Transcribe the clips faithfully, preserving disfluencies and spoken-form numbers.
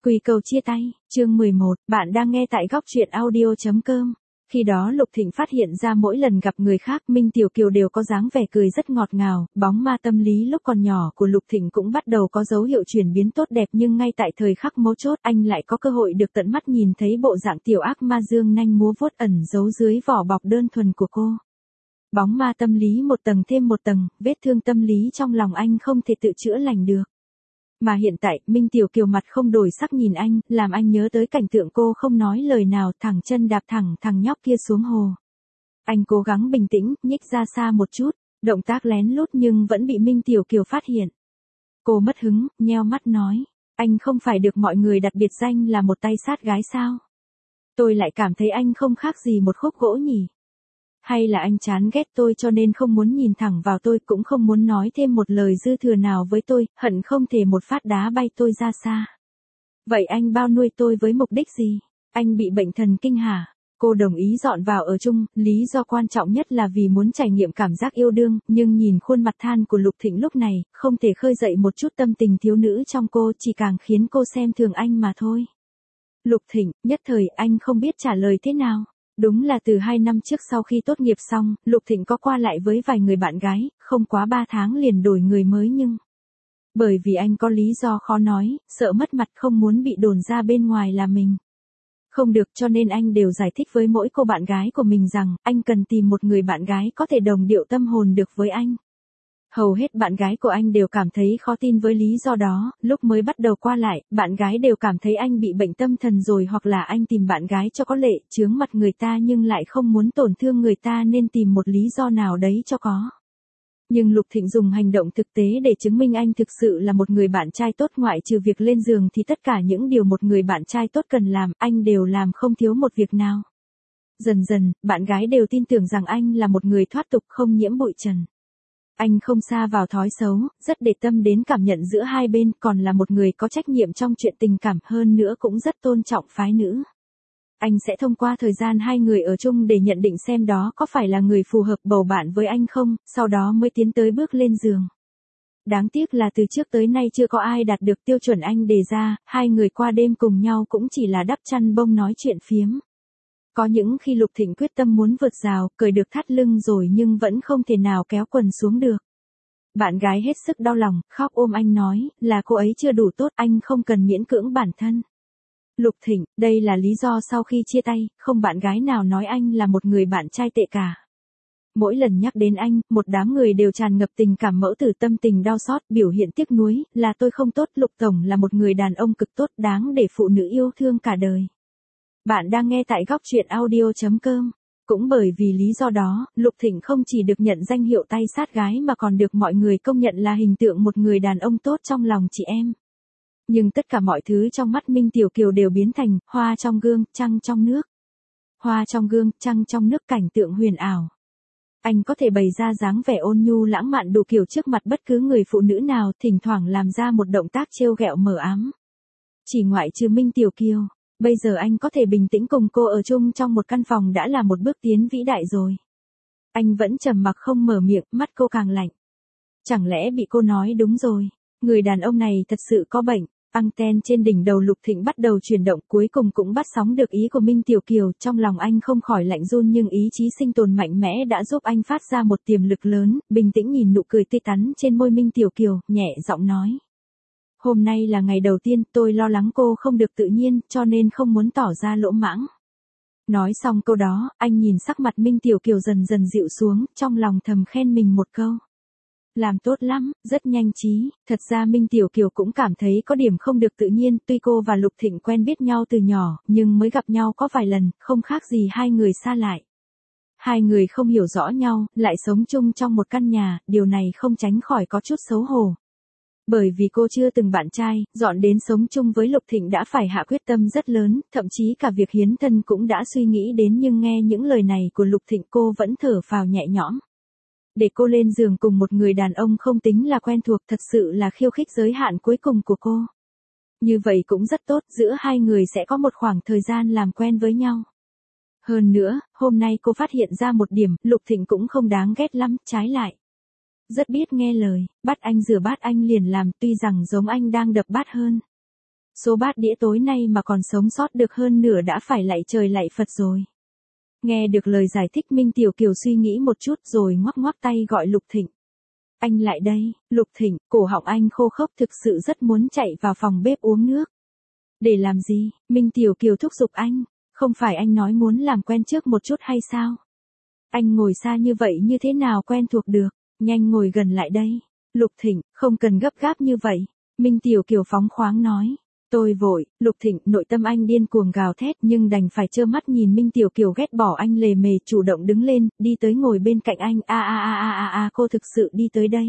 Quy cầu chia tay, chương mười một, bạn đang nghe tại góc truyện audio chấm com. Khi đó Lục Thịnh phát hiện ra mỗi lần gặp người khác Minh Tiểu Kiều đều có dáng vẻ cười rất ngọt ngào, bóng ma tâm lý lúc còn nhỏ của Lục Thịnh cũng bắt đầu có dấu hiệu chuyển biến tốt đẹp, nhưng ngay tại thời khắc mấu chốt anh lại có cơ hội được tận mắt nhìn thấy bộ dạng tiểu ác ma dương nanh múa vuốt ẩn giấu dưới vỏ bọc đơn thuần của cô. Bóng ma tâm lý một tầng thêm một tầng, vết thương tâm lý trong lòng anh không thể tự chữa lành được. Mà hiện tại, Minh Tiểu Kiều mặt không đổi sắc nhìn anh, làm anh nhớ tới cảnh tượng cô không nói lời nào, thẳng chân đạp thẳng thằng nhóc kia xuống hồ. Anh cố gắng bình tĩnh, nhích ra xa một chút, động tác lén lút nhưng vẫn bị Minh Tiểu Kiều phát hiện. Cô mất hứng, nheo mắt nói, anh không phải được mọi người đặt biệt danh là một tay sát gái sao? Tôi lại cảm thấy anh không khác gì một khúc gỗ nhỉ? Hay là anh chán ghét tôi cho nên không muốn nhìn thẳng vào tôi, cũng không muốn nói thêm một lời dư thừa nào với tôi, hận không thể một phát đá bay tôi ra xa. Vậy anh bao nuôi tôi với mục đích gì? Anh bị bệnh thần kinh hả? Cô đồng ý dọn vào ở chung, lý do quan trọng nhất là vì muốn trải nghiệm cảm giác yêu đương, nhưng nhìn khuôn mặt than của Lục Thịnh lúc này, không thể khơi dậy một chút tâm tình thiếu nữ trong cô, chỉ càng khiến cô xem thường anh mà thôi. Lục Thịnh, nhất thời anh không biết trả lời thế nào. Đúng là từ hai năm trước sau khi tốt nghiệp xong, Lục Thịnh có qua lại với vài người bạn gái, không quá ba tháng liền đổi người mới nhưng... Bởi vì anh có lý do khó nói, sợ mất mặt không muốn bị đồn ra bên ngoài là mình. Không được cho nên anh đều giải thích với mỗi cô bạn gái của mình rằng, anh cần tìm một người bạn gái có thể đồng điệu tâm hồn được với anh. Hầu hết bạn gái của anh đều cảm thấy khó tin với lý do đó, lúc mới bắt đầu qua lại, bạn gái đều cảm thấy anh bị bệnh tâm thần rồi, hoặc là anh tìm bạn gái cho có lệ, chướng mặt người ta nhưng lại không muốn tổn thương người ta nên tìm một lý do nào đấy cho có. Nhưng Lục Thịnh dùng hành động thực tế để chứng minh anh thực sự là một người bạn trai tốt, ngoại trừ việc lên giường thì tất cả những điều một người bạn trai tốt cần làm, anh đều làm không thiếu một việc nào. Dần dần, bạn gái đều tin tưởng rằng anh là một người thoát tục không nhiễm bụi trần. Anh không sa vào thói xấu, rất để tâm đến cảm nhận giữa hai bên, còn là một người có trách nhiệm trong chuyện tình cảm, hơn nữa cũng rất tôn trọng phái nữ. Anh sẽ thông qua thời gian hai người ở chung để nhận định xem đó có phải là người phù hợp bầu bạn với anh không, sau đó mới tiến tới bước lên giường. Đáng tiếc là từ trước tới nay chưa có ai đạt được tiêu chuẩn anh đề ra, hai người qua đêm cùng nhau cũng chỉ là đắp chăn bông nói chuyện phiếm. Có những khi Lục Thịnh quyết tâm muốn vượt rào, cởi được thắt lưng rồi nhưng vẫn không thể nào kéo quần xuống được. Bạn gái hết sức đau lòng, khóc ôm anh nói, là cô ấy chưa đủ tốt, anh không cần miễn cưỡng bản thân. Lục Thịnh, đây là lý do sau khi chia tay, không bạn gái nào nói anh là một người bạn trai tệ cả. Mỗi lần nhắc đến anh, một đám người đều tràn ngập tình cảm mẫu tử, tâm tình đau xót, biểu hiện tiếc nuối, là tôi không tốt, Lục Tổng là một người đàn ông cực tốt, đáng để phụ nữ yêu thương cả đời. Bạn đang nghe tại góc truyện audio chấm com. Cũng bởi vì lý do đó, Lục Thịnh không chỉ được nhận danh hiệu tay sát gái mà còn được mọi người công nhận là hình tượng một người đàn ông tốt trong lòng chị em. Nhưng tất cả mọi thứ trong mắt Minh Tiểu Kiều đều biến thành hoa trong gương, trăng trong nước. Hoa trong gương, trăng trong nước, cảnh tượng huyền ảo. Anh có thể bày ra dáng vẻ ôn nhu lãng mạn đủ kiểu trước mặt bất cứ người phụ nữ nào, thỉnh thoảng làm ra một động tác trêu ghẹo mờ ám. Chỉ ngoại trừ Minh Tiểu Kiều, bây giờ anh có thể bình tĩnh cùng cô ở chung trong một căn phòng đã là một bước tiến vĩ đại rồi. Anh vẫn trầm mặc không mở miệng, mắt cô càng lạnh. Chẳng lẽ bị cô nói đúng rồi, người đàn ông này thật sự có bệnh. Anten trên đỉnh đầu Lục Thịnh bắt đầu chuyển động, cuối cùng cũng bắt sóng được ý của Minh Tiểu Kiều, trong lòng anh không khỏi lạnh run nhưng ý chí sinh tồn mạnh mẽ đã giúp anh phát ra một tiềm lực lớn, bình tĩnh nhìn nụ cười tươi tắn trên môi Minh Tiểu Kiều, nhẹ giọng nói. Hôm nay là ngày đầu tiên, tôi lo lắng cô không được tự nhiên, cho nên không muốn tỏ ra lỗ mãng. Nói xong câu đó, anh nhìn sắc mặt Minh Tiểu Kiều dần dần dịu xuống, trong lòng thầm khen mình một câu. Làm tốt lắm, rất nhanh trí. Thật ra Minh Tiểu Kiều cũng cảm thấy có điểm không được tự nhiên, tuy cô và Lục Thịnh quen biết nhau từ nhỏ, nhưng mới gặp nhau có vài lần, không khác gì hai người xa lại. Hai người không hiểu rõ nhau, lại sống chung trong một căn nhà, điều này không tránh khỏi có chút xấu hổ. Bởi vì cô chưa từng bạn trai, dọn đến sống chung với Lục Thịnh đã phải hạ quyết tâm rất lớn, thậm chí cả việc hiến thân cũng đã suy nghĩ đến, nhưng nghe những lời này của Lục Thịnh cô vẫn thở phào nhẹ nhõm. Để cô lên giường cùng một người đàn ông không tính là quen thuộc, thật sự là khiêu khích giới hạn cuối cùng của cô. Như vậy cũng rất tốt, giữa hai người sẽ có một khoảng thời gian làm quen với nhau. Hơn nữa, hôm nay cô phát hiện ra một điểm, Lục Thịnh cũng không đáng ghét lắm, trái lại. Rất biết nghe lời, bắt anh rửa bát anh liền làm, tuy rằng giống anh đang đập bát hơn. Số bát đĩa tối nay mà còn sống sót được hơn nửa đã phải lạy trời lạy Phật rồi. Nghe được lời giải thích Minh Tiểu Kiều suy nghĩ một chút rồi ngoắc ngoắc tay gọi Lục Thịnh. Anh lại đây, Lục Thịnh, cổ họng anh khô khốc thực sự rất muốn chạy vào phòng bếp uống nước. Để làm gì? Minh Tiểu Kiều thúc giục anh, không phải anh nói muốn làm quen trước một chút hay sao? Anh ngồi xa như vậy như thế nào quen thuộc được, nhanh ngồi gần lại đây. Lục Thịnh, không cần gấp gáp như vậy. Minh Tiểu Kiều phóng khoáng nói. Tôi vội, Lục Thịnh, nội tâm anh điên cuồng gào thét nhưng đành phải trơ mắt nhìn Minh Tiểu Kiều ghét bỏ anh lề mề chủ động đứng lên, đi tới ngồi bên cạnh anh, a a a a a a cô thực sự đi tới đây.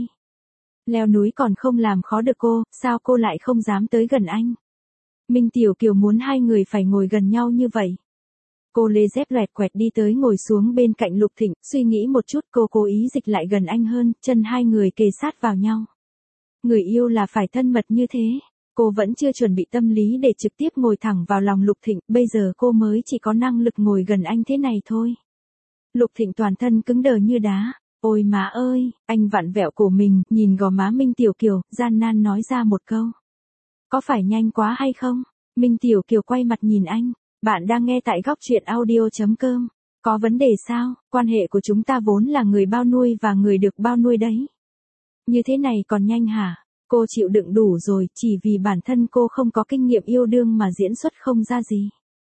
Leo núi còn không làm khó được cô, sao cô lại không dám tới gần anh? Minh Tiểu Kiều muốn hai người phải ngồi gần nhau như vậy. Cô lê dép loẹt quẹt đi tới ngồi xuống bên cạnh Lục Thịnh, suy nghĩ một chút cô cố ý dịch lại gần anh hơn, chân hai người kề sát vào nhau. Người yêu là phải thân mật như thế. Cô vẫn chưa chuẩn bị tâm lý để trực tiếp ngồi thẳng vào lòng Lục Thịnh, bây giờ cô mới chỉ có năng lực ngồi gần anh thế này thôi. Lục Thịnh toàn thân cứng đờ như đá. Ôi má ơi, anh vặn vẹo cổ mình, nhìn gò má Minh Tiểu Kiều, gian nan nói ra một câu. Có phải nhanh quá hay không? Minh Tiểu Kiều quay mặt nhìn anh. Bạn đang nghe tại góc truyện audio chấm com. Có vấn đề sao? Quan hệ của chúng ta vốn là người bao nuôi và người được bao nuôi đấy. Như thế này còn nhanh hả? Cô chịu đựng đủ rồi, chỉ vì bản thân cô không có kinh nghiệm yêu đương mà diễn xuất không ra gì.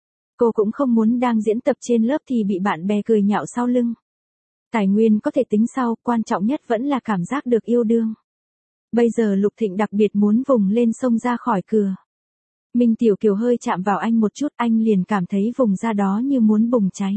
Cô cũng không muốn đang diễn tập trên lớp thì bị bạn bè cười nhạo sau lưng. Tài nguyên có thể tính sau, quan trọng nhất vẫn là cảm giác được yêu đương. Bây giờ Lục Thịnh đặc biệt muốn vùng lên xông ra khỏi cửa. Minh Tiểu Kiều hơi chạm vào anh một chút, anh liền cảm thấy vùng da đó như muốn bùng cháy.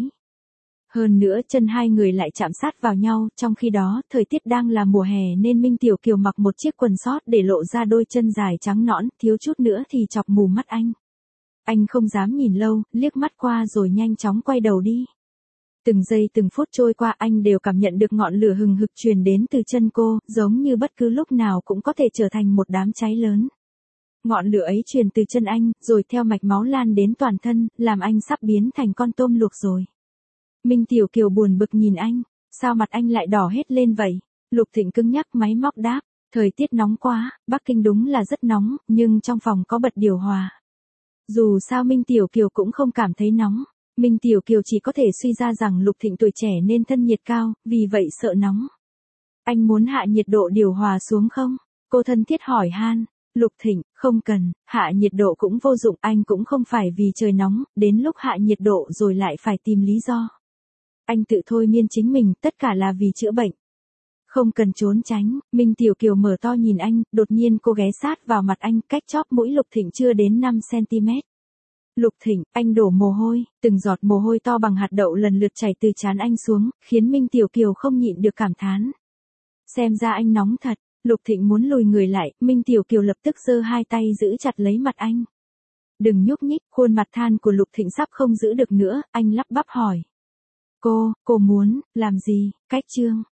Hơn nữa chân hai người lại chạm sát vào nhau, trong khi đó, thời tiết đang là mùa hè nên Minh Tiểu Kiều mặc một chiếc quần sót để lộ ra đôi chân dài trắng nõn, thiếu chút nữa thì chọc mù mắt anh. Anh không dám nhìn lâu, liếc mắt qua rồi nhanh chóng quay đầu đi. Từng giây từng phút trôi qua anh đều cảm nhận được ngọn lửa hừng hực truyền đến từ chân cô, giống như bất cứ lúc nào cũng có thể trở thành một đám cháy lớn. Ngọn lửa ấy truyền từ chân anh, rồi theo mạch máu lan đến toàn thân, làm anh sắp biến thành con tôm luộc rồi. Minh Tiểu Kiều buồn bực nhìn anh, sao mặt anh lại đỏ hết lên vậy? Lục Thịnh cứng nhắc máy móc đáp, thời tiết nóng quá, Bắc Kinh đúng là rất nóng, nhưng trong phòng có bật điều hòa. Dù sao Minh Tiểu Kiều cũng không cảm thấy nóng, Minh Tiểu Kiều chỉ có thể suy ra rằng Lục Thịnh tuổi trẻ nên thân nhiệt cao, vì vậy sợ nóng. Anh muốn hạ nhiệt độ điều hòa xuống không? Cô thân thiết hỏi han. Lục Thịnh, không cần, hạ nhiệt độ cũng vô dụng, anh cũng không phải vì trời nóng, đến lúc hạ nhiệt độ rồi lại phải tìm lý do. Anh tự thôi miên chính mình, tất cả là vì chữa bệnh. Không cần trốn tránh, Minh Tiểu Kiều mở to nhìn anh, đột nhiên cô ghé sát vào mặt anh, cách chóp mũi Lục Thịnh chưa đến năm xăng-ti-mét. Lục Thịnh, anh đổ mồ hôi, từng giọt mồ hôi to bằng hạt đậu lần lượt chảy từ trán anh xuống, khiến Minh Tiểu Kiều không nhịn được cảm thán. Xem ra anh nóng thật. Lục Thịnh muốn lùi người lại, Minh Tiểu Kiều lập tức giơ hai tay giữ chặt lấy mặt anh. Đừng nhúc nhích, khuôn mặt than của Lục Thịnh sắp không giữ được nữa, anh lắp bắp hỏi. Cô, cô muốn, làm gì, cách chương.